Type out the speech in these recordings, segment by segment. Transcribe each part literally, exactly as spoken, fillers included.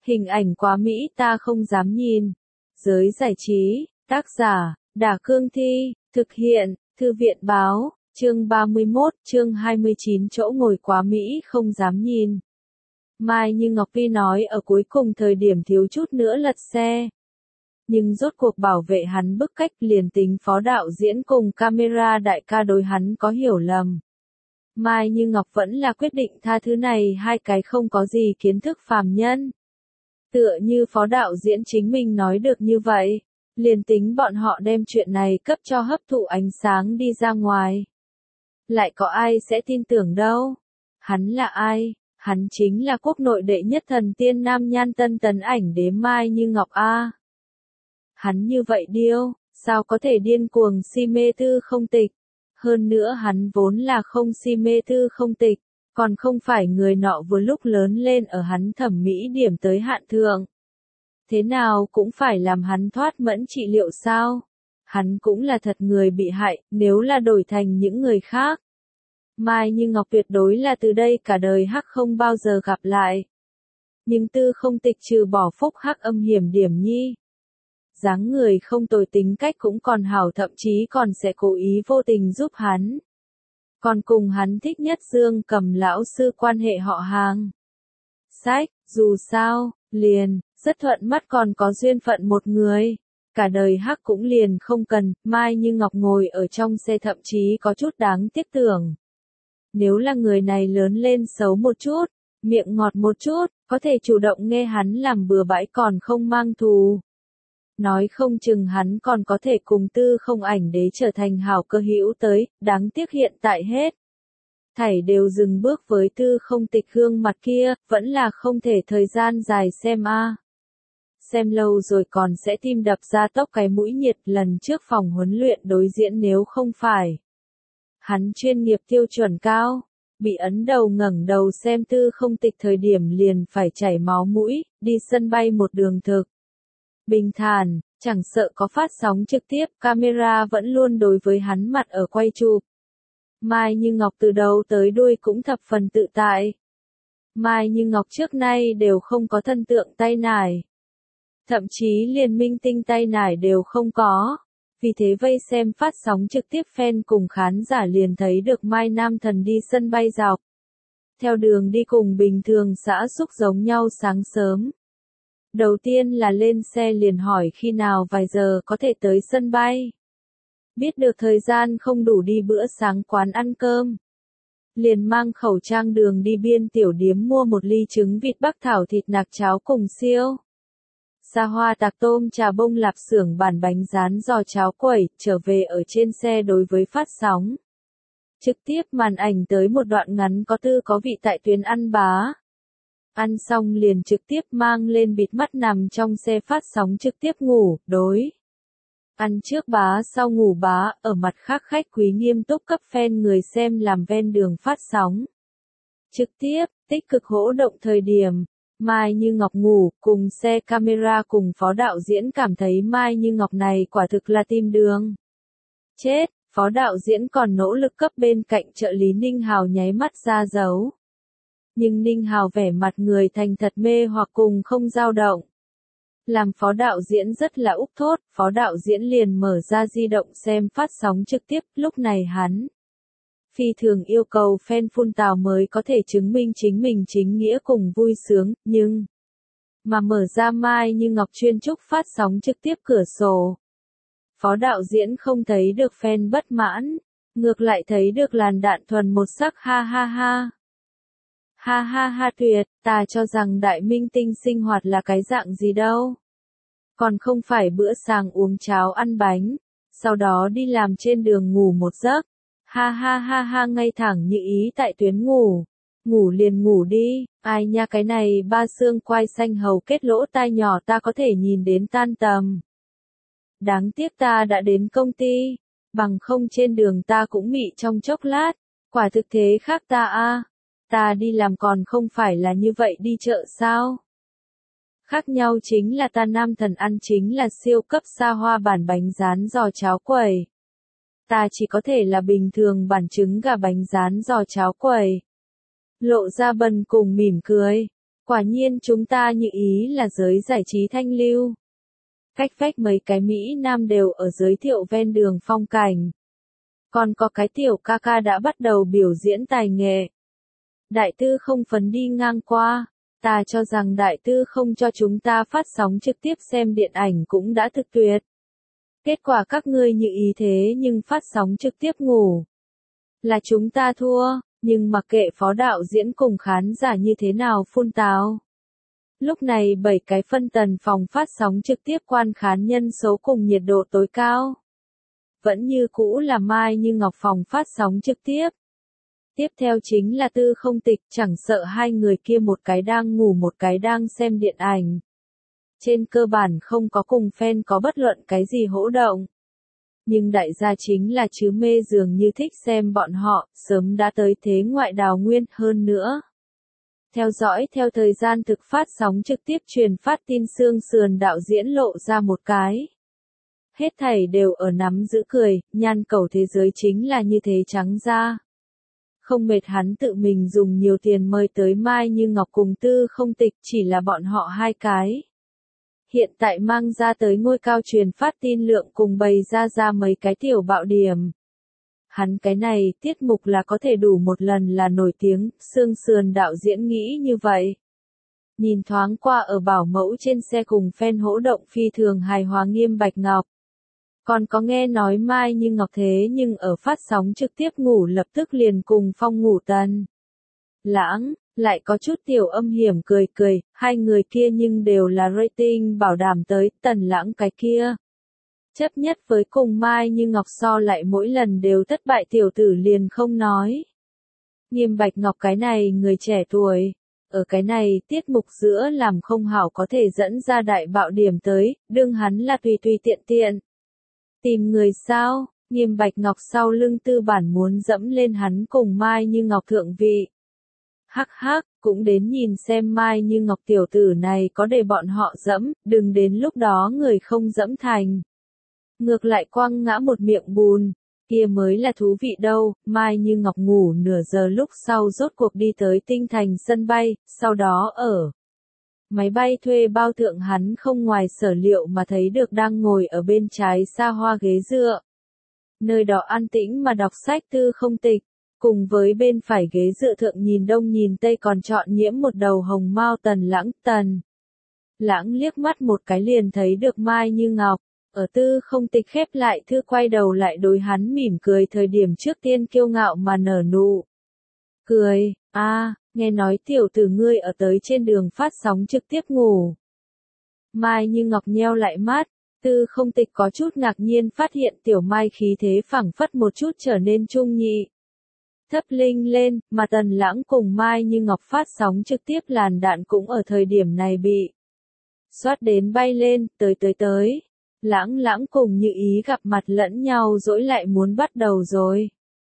Hình ảnh quá mỹ ta không dám nhìn. Giới giải trí, tác giả, Đả Cương Thi, thực hiện, Thư viện Báo, chương ba mươi mốt, chương hai mươi chín chỗ ngồi quá mỹ không dám nhìn. Mai Như Ngọc Vi nói ở cuối cùng thời điểm thiếu chút nữa lật xe. Nhưng rốt cuộc bảo vệ hắn bức cách, liền tính phó đạo diễn cùng camera đại ca đối hắn có hiểu lầm. Mai Như Ngọc vẫn là quyết định tha thứ này hai cái không có gì kiến thức phàm nhân. Tựa như phó đạo diễn chính mình nói được như vậy, liền tính bọn họ đem chuyện này cấp cho hấp thụ ánh sáng đi ra ngoài. Lại có ai sẽ tin tưởng đâu? Hắn là ai? Hắn chính là quốc nội đệ nhất thần tiên nam nhan tân tấn ảnh đế Mai Như Ngọc A. Hắn như vậy điêu, sao có thể điên cuồng si mê tư không tịch? Hơn nữa hắn vốn là không si mê tư không tịch, còn không phải người nọ vừa lúc lớn lên ở hắn thẩm mỹ điểm tới hạn thượng. Thế nào cũng phải làm hắn thoát mẫn trị liệu sao? Hắn cũng là thật người bị hại, nếu là đổi thành những người khác. Mai Như Ngọc tuyệt đối là từ đây cả đời hắc không bao giờ gặp lại. Nhưng tư không tịch trừ bỏ phúc hắc âm hiểm điểm nhi. Dáng người không tồi, tính cách cũng còn hảo, thậm chí còn sẽ cố ý vô tình giúp hắn. Còn cùng hắn thích nhất Dương Cầm lão sư quan hệ họ hàng. Sách, dù sao, liền, rất thuận mắt còn có duyên phận một người. Cả đời hắc cũng liền không cần, Mai Như Ngọc ngồi ở trong xe thậm chí có chút đáng tiếc tưởng. Nếu là người này lớn lên xấu một chút, miệng ngọt một chút, có thể chủ động nghe hắn làm bừa bãi còn không mang thù. Nói không chừng hắn còn có thể cùng tư không ảnh đế trở thành hảo cơ hữu tới, đáng tiếc hiện tại hết. Thảy đều dừng bước với tư không tịch gương mặt kia, vẫn là không thể thời gian dài xem a. Xem lâu rồi còn sẽ tim đập ra tốc cái mũi nhiệt, lần trước phòng huấn luyện đối diễn nếu không phải. Hắn chuyên nghiệp tiêu chuẩn cao, bị ấn đầu ngẩng đầu xem tư không tịch thời điểm liền phải chảy máu mũi, đi sân bay một đường thực. Bình thản, chẳng sợ có phát sóng trực tiếp, camera vẫn luôn đối với hắn mặt ở quay chụp. Mai Như Ngọc từ đầu tới đuôi cũng thập phần tự tại. Mai Như Ngọc trước nay đều không có thân tượng tay nải. Thậm chí liền minh tinh tay nải đều không có. Vì thế vây xem phát sóng trực tiếp fan cùng khán giả liền thấy được Mai Nam Thần đi sân bay dọc. Theo đường đi cùng bình thường xã xúc giống nhau sáng sớm. Đầu tiên là lên xe liền hỏi khi nào vài giờ có thể tới sân bay. Biết được thời gian không đủ đi bữa sáng quán ăn cơm. Liền mang khẩu trang đường đi biên tiểu điếm mua một ly trứng vịt bắc thảo thịt nạc cháo cùng siêu. Xa hoa tạc tôm trà bông lạp xưởng bản bánh rán giò cháo quẩy, trở về ở trên xe đối với phát sóng. Trực tiếp màn ảnh tới một đoạn ngắn có tư có vị tại tuyến ăn bá. Ăn xong liền trực tiếp mang lên bịt mắt nằm trong xe phát sóng trực tiếp ngủ, đối. Ăn trước bá sau ngủ bá, ở mặt khác khách quý nghiêm túc cấp fan người xem làm ven đường phát sóng. Trực tiếp, tích cực hỗ động thời điểm, Mai Như Ngọc ngủ, cùng xe camera cùng phó đạo diễn cảm thấy Mai Như Ngọc này quả thực là tim đường. Chết, phó đạo diễn còn nỗ lực cấp bên cạnh trợ lý Ninh Hào nháy mắt ra dấu. Nhưng Ninh Hào vẻ mặt người thành thật mê hoặc cùng không dao động. Làm phó đạo diễn rất là úc thốt, phó đạo diễn liền mở ra di động xem phát sóng trực tiếp, lúc này hắn. Phi thường yêu cầu fan phun tào mới có thể chứng minh chính mình chính nghĩa cùng vui sướng, nhưng. Mà mở ra Mai Như Ngọc chuyên trúc phát sóng trực tiếp cửa sổ. Phó đạo diễn không thấy được fan bất mãn, ngược lại thấy được làn đạn thuần một sắc ha ha ha. Ha ha ha tuyệt, ta cho rằng đại minh tinh sinh hoạt là cái dạng gì đâu. Còn không phải bữa sáng uống cháo ăn bánh, sau đó đi làm trên đường ngủ một giấc. Ha ha ha ha ngay thẳng như ý tại tuyến ngủ. Ngủ liền ngủ đi, ai nha cái này ba xương quai xanh hầu kết lỗ tai nhỏ ta có thể nhìn đến tan tầm. Đáng tiếc ta đã đến công ty, bằng không trên đường ta cũng mị trong chốc lát, quả thực thế khác ta a. Ta đi làm còn không phải là như vậy đi chợ sao? Khác nhau chính là ta Nam Thần ăn chính là siêu cấp xa hoa bản bánh rán giò cháo quẩy. Ta chỉ có thể là bình thường bản trứng gà bánh rán giò cháo quẩy. Lộ ra bần cùng mỉm cười. Quả nhiên chúng ta Như Ý là giới giải trí thanh lưu. Cách vách mấy cái Mỹ Nam đều ở giới thiệu ven đường phong cảnh. Còn có cái tiểu ca ca đã bắt đầu biểu diễn tài nghệ. Đại tư không phấn đi ngang qua, ta cho rằng đại tư không cho chúng ta phát sóng trực tiếp xem điện ảnh cũng đã thực tuyệt. Kết quả các ngươi Như Ý thế nhưng phát sóng trực tiếp ngủ. Là chúng ta thua, nhưng mặc kệ phó đạo diễn cùng khán giả như thế nào phun tào. Lúc này bảy cái phân tần phòng phát sóng trực tiếp quan khán nhân số cùng nhiệt độ tối cao. Vẫn như cũ là Mai Như Ngọc phòng phát sóng trực tiếp. Tiếp theo chính là Tư Không Tịch, chẳng sợ hai người kia một cái đang ngủ một cái đang xem điện ảnh. Trên cơ bản không có cùng fan có bất luận cái gì hỗ động. Nhưng đại gia chính là chứ mê dường như thích xem bọn họ, sớm đã tới thế ngoại đào nguyên hơn nữa. Theo dõi theo thời gian thực phát sóng trực tiếp truyền phát tin xương sườn đạo diễn lộ ra một cái. Hết thảy đều ở nắm giữ cười, nhan cầu thế giới chính là như thế trắng ra. Không mệt hắn tự mình dùng nhiều tiền mời tới Mai Như Ngọc cùng Tư Không Tịch, chỉ là bọn họ hai cái. Hiện tại mang ra tới ngôi cao truyền phát tin lượng cùng bày ra ra mấy cái tiểu bạo điểm. Hắn cái này tiết mục là có thể đủ một lần là nổi tiếng, xương sườn đạo diễn nghĩ như vậy. Nhìn thoáng qua ở bảo mẫu trên xe cùng fan hỗ động phi thường hài hòa Nghiêm Bạch Ngọc. Còn có nghe nói Mai Như Ngọc thế nhưng ở phát sóng trực tiếp ngủ lập tức liền cùng Phong ngủ Tần Lãng, lại có chút tiểu âm hiểm cười cười, hai người kia nhưng đều là rating bảo đảm tới, Tần Lãng cái kia. Chấp nhất với cùng Mai Như Ngọc so lại mỗi lần đều thất bại tiểu tử liền không nói. Nghiêm Bạch Ngọc cái này người trẻ tuổi, ở cái này tiết mục giữa làm không hảo có thể dẫn ra đại bạo điểm tới, đương hắn là tùy tùy tiện tiện. Tìm người sao, Nghiêm Bạch Ngọc sau lưng tư bản muốn dẫm lên hắn cùng Mai Như Ngọc thượng vị. Hắc hắc, cũng đến nhìn xem Mai Như Ngọc tiểu tử này có để bọn họ dẫm, đừng đến lúc đó người không dẫm thành. Ngược lại quăng ngã một miệng bùn, kia mới là thú vị đâu. Mai Như Ngọc ngủ nửa giờ lúc sau rốt cuộc đi tới Tinh Thành sân bay, sau đó ở máy bay thuê bao thượng hắn không ngoài sở liệu mà thấy được đang ngồi ở bên trái xa hoa ghế dựa. Nơi đó an tĩnh mà đọc sách Tư Không Tịch, cùng với bên phải ghế dựa thượng nhìn đông nhìn tây còn chọn nhiễm một đầu hồng mao Tần Lãng. Tần Lãng liếc mắt một cái liền thấy được Mai Như Ngọc. Ở Tư Không Tịch khép lại thư quay đầu lại đối hắn mỉm cười thời điểm trước tiên kiêu ngạo mà nở nụ cười. A, à, nghe nói tiểu tử ngươi ở tới trên đường phát sóng trực tiếp ngủ. Mai Như Ngọc nheo lại mắt, Tư Không Tịch có chút ngạc nhiên phát hiện tiểu Mai khí thế phảng phất một chút trở nên trung nhị. Thấp linh lên, mà Tần Lãng cùng Mai Như Ngọc phát sóng trực tiếp làn đạn cũng ở thời điểm này bị xoát đến bay lên, tới tới tới. Lãng Lãng cùng Như Ý gặp mặt lẫn nhau dỗi lại muốn bắt đầu rồi.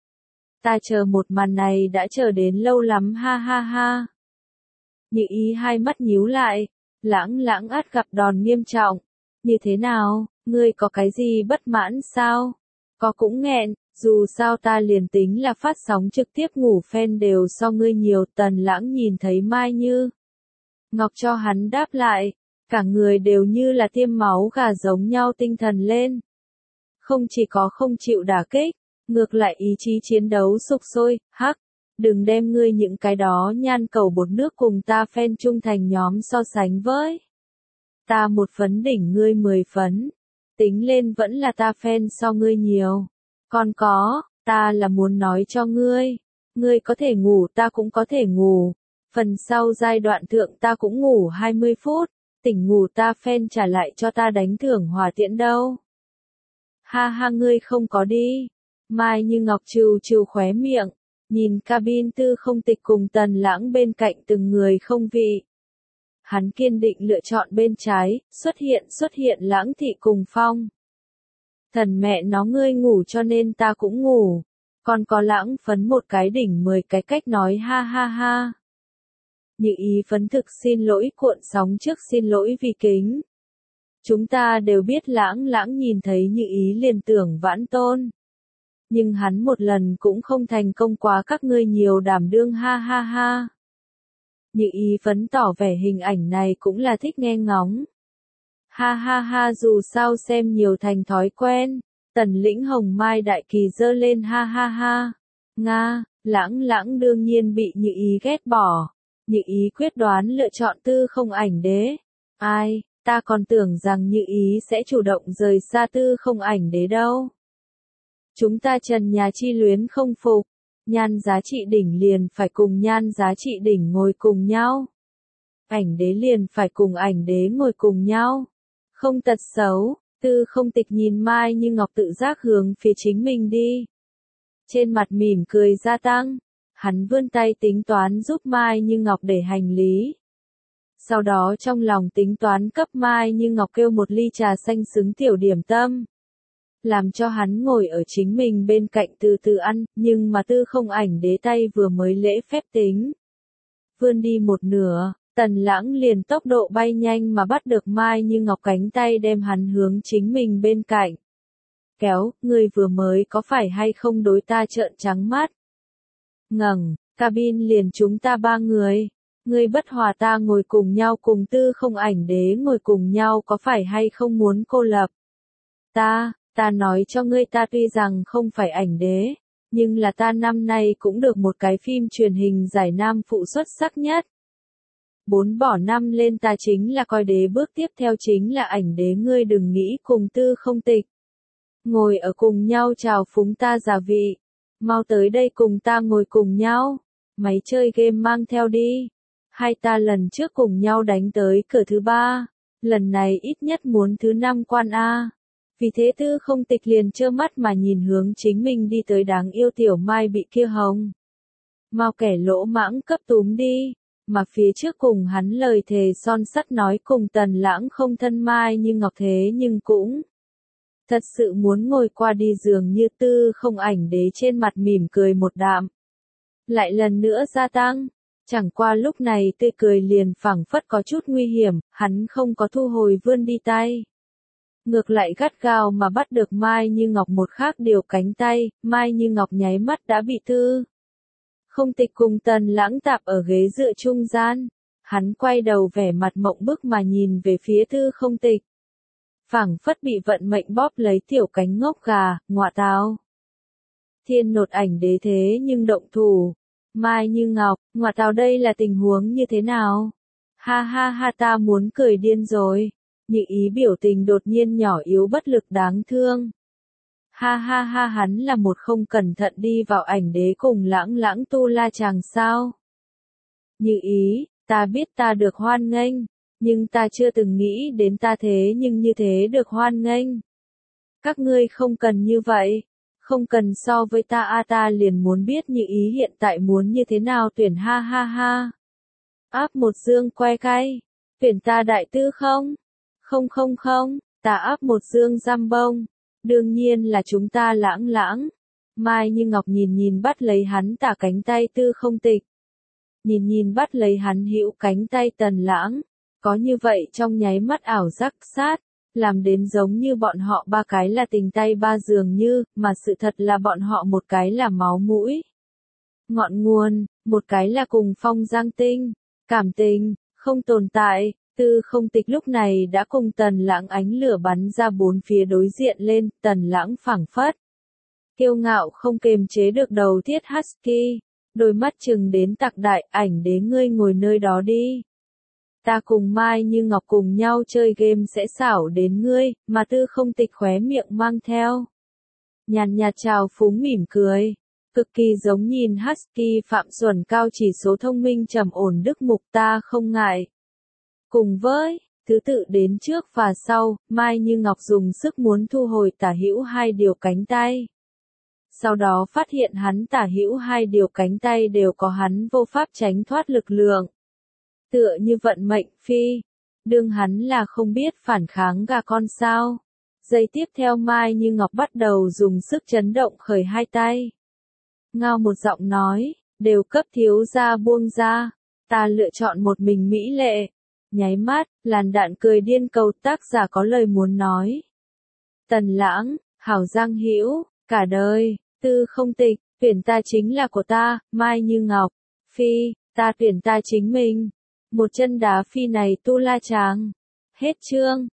Ta chờ một màn này đã chờ đến lâu lắm ha ha ha. Như Ý hai mắt nhíu lại, Lãng Lãng ắt gặp đòn nghiêm trọng. Như thế nào, ngươi có cái gì bất mãn sao? Có cũng nghẹn, dù sao ta liền tính là phát sóng trực tiếp ngủ fan đều so ngươi nhiều. Tần Lãng nhìn thấy Mai Như Ngọc cho hắn đáp lại. Cả người đều như là tiêm máu gà giống nhau tinh thần lên. Không chỉ có không chịu đả kích, ngược lại ý chí chiến đấu sục sôi. Hắc, đừng đem ngươi những cái đó nhan cầu bột nước cùng ta fan trung thành nhóm so sánh với. Ta một phấn đỉnh ngươi mười phấn. Tính lên vẫn là ta fan so ngươi nhiều. Còn có, ta là muốn nói cho ngươi. Ngươi có thể ngủ ta cũng có thể ngủ. Phần sau giai đoạn thượng ta cũng ngủ hai mươi phút. Tỉnh ngủ ta fan trả lại cho ta đánh thưởng hỏa tiễn đâu. Ha ha ngươi không có đi. Mai Như Ngọc trừ trừ khóe miệng, nhìn cabin Tư Không Tịch cùng Tần Lãng bên cạnh từng người không vị. Hắn kiên định lựa chọn bên trái, xuất hiện xuất hiện Lãng Thị cùng Phong. Thần mẹ nó ngươi ngủ cho nên ta cũng ngủ. Còn có Lãng phấn một cái đỉnh mười cái cách nói ha ha ha. Như Ý phấn thực xin lỗi cuộn sóng trước xin lỗi vì kính. Chúng ta đều biết Lãng Lãng nhìn thấy Như Ý liền tưởng vãn tôn. Nhưng hắn một lần cũng không thành công quá các ngươi nhiều đảm đương ha ha ha. Như ý phấn tỏ vẻ hình ảnh này cũng là thích nghe ngóng. Ha ha ha, dù sao xem nhiều thành thói quen. Tần Lĩnh Hồng Mai Đại Kỳ giơ lên ha ha ha. Nga, Lãng Lãng đương nhiên bị Như ý ghét bỏ. Như ý quyết đoán lựa chọn tư không ảnh đế. Ai, ta còn tưởng rằng Như ý sẽ chủ động rời xa tư không ảnh đế đâu. Chúng ta trần nhà chi luyến không phục. Nhan Giá Trị Đỉnh liền phải cùng Nhan Giá Trị Đỉnh ngồi cùng nhau. Ảnh đế liền phải cùng ảnh đế ngồi cùng nhau. Không tật xấu, tư không tịch nhìn Mai Như Ngọc tự giác hướng phía chính mình đi. Trên mặt mỉm cười gia tăng, hắn vươn tay tính toán giúp Mai Như Ngọc để hành lý. Sau đó trong lòng tính toán cấp Mai Như Ngọc kêu một ly trà xanh xứng tiểu điểm tâm. Làm cho hắn ngồi ở chính mình bên cạnh từ từ ăn, nhưng mà tư không ảnh đế tay vừa mới lễ phép tính. Vươn đi một nửa, Tần Lãng liền tốc độ bay nhanh mà bắt được Mai Như Ngọc cánh tay đem hắn hướng chính mình bên cạnh. Kéo, ngươi vừa mới có phải hay không đối ta trợn trắng mắt? Ngẩng, cabin liền chúng ta ba người. Ngươi bất hòa ta ngồi cùng nhau cùng tư không ảnh đế ngồi cùng nhau có phải hay không muốn cô lập? Ta, ta nói cho ngươi ta tuy rằng không phải ảnh đế, nhưng là ta năm nay cũng được một cái phim truyền hình giải nam phụ xuất sắc nhất. Bốn bỏ năm lên ta chính là coi đế, bước tiếp theo chính là ảnh đế, ngươi đừng nghĩ cùng tư không tịch. Ngồi ở cùng nhau chào phúng ta giả vị. Mau tới đây cùng ta ngồi cùng nhau. Máy chơi game mang theo đi. Hai ta lần trước cùng nhau đánh tới cửa thứ ba. Lần này ít nhất muốn thứ năm quan A. Vì thế tư không tịch liền trơ mắt mà nhìn hướng chính mình đi tới đáng yêu tiểu Mai bị kia hồng. Mau kẻ lỗ mãng cấp túm đi. Mà phía trước cùng hắn lời thề son sắt nói cùng Tần Lãng không thân Mai Như Ngọc thế nhưng cũng thật sự muốn ngồi qua đi, dường như tư không ảnh đế trên mặt mỉm cười một đạm. Lại lần nữa gia tăng, chẳng qua lúc này tươi cười liền phảng phất có chút nguy hiểm, hắn không có thu hồi vươn đi tay. Ngược lại gắt gao mà bắt được Mai Như Ngọc một khác điều cánh tay, Mai Như Ngọc nháy mắt đã bị tư không tịch cùng Tần Lãng tạp ở ghế dựa trung gian. Hắn quay đầu vẻ mặt mộng bức mà nhìn về phía tư không tịch. Phảng phất bị vận mệnh bóp lấy tiểu cánh ngốc gà, ngọa táo. Thiên nột ảnh đế thế nhưng động thủ. Mai Như Ngọc, ngọa táo đây là tình huống như thế nào? Ha ha ha, ta muốn cười điên rồi. Như ý biểu tình đột nhiên nhỏ yếu bất lực đáng thương. Ha ha ha, hắn là một không cẩn thận đi vào ảnh đế cùng Lãng Lãng tu la chàng sao? Như ý, ta biết ta được hoan nghênh, nhưng ta chưa từng nghĩ đến ta thế nhưng như thế được hoan nghênh. Các ngươi không cần như vậy, không cần so với ta a, ta liền muốn biết Như ý hiện tại muốn như thế nào tuyển, ha ha ha. Áp một dương que cay, tuyển ta đại tư không? Không không không, ta áp một dương giam bông. Đương nhiên là chúng ta Lãng Lãng. Mai Như Ngọc nhìn nhìn bắt lấy hắn tả cánh tay tư không tịch. Nhìn nhìn bắt lấy hắn hữu cánh tay Tần Lãng. Có như vậy trong nháy mắt ảo giác sát, làm đến giống như bọn họ ba cái là tình tay ba dường như, mà sự thật là bọn họ một cái là máu mũi ngọn nguồn, một cái là cùng phong giang tinh, cảm tình, không tồn tại. Tư không tịch lúc này đã cùng Tần Lãng ánh lửa bắn ra bốn phía đối diện lên, Tần Lãng phảng phất kiêu ngạo không kềm chế được đầu thiết husky, đôi mắt chừng đến tạc đại, ảnh đế ngươi ngồi nơi đó đi. Ta cùng Mai Như Ngọc cùng nhau chơi game sẽ xảo đến ngươi, mà tư không tịch khóe miệng mang theo nhàn nhạt trào phúng mỉm cười, cực kỳ giống nhìn husky Phạm Duẩn cao chỉ số thông minh trầm ổn đức mục, ta không ngại. Cùng với, thứ tự đến trước và sau, Mai Như Ngọc dùng sức muốn thu hồi tả hữu hai điều cánh tay. Sau đó phát hiện hắn tả hữu hai điều cánh tay đều có hắn vô pháp tránh thoát lực lượng. Tựa như vận mệnh phi, đương hắn là không biết phản kháng gà con sao. Giây tiếp theo Mai Như Ngọc bắt đầu dùng sức chấn động khởi hai tay. Ngao một giọng nói, đều cấp thiếu gia buông ra, ta lựa chọn một mình mỹ lệ. Nháy mắt, làn đạn cười điên cầu, tác giả có lời muốn nói. Tần Lãng, hảo Giang Hữu, cả đời, tư không tịch, tuyển ta chính là của ta, Mai Như Ngọc. Phi, Ta tuyển ta chính mình. Một chân đá phi này tu la chàng. Hết chương.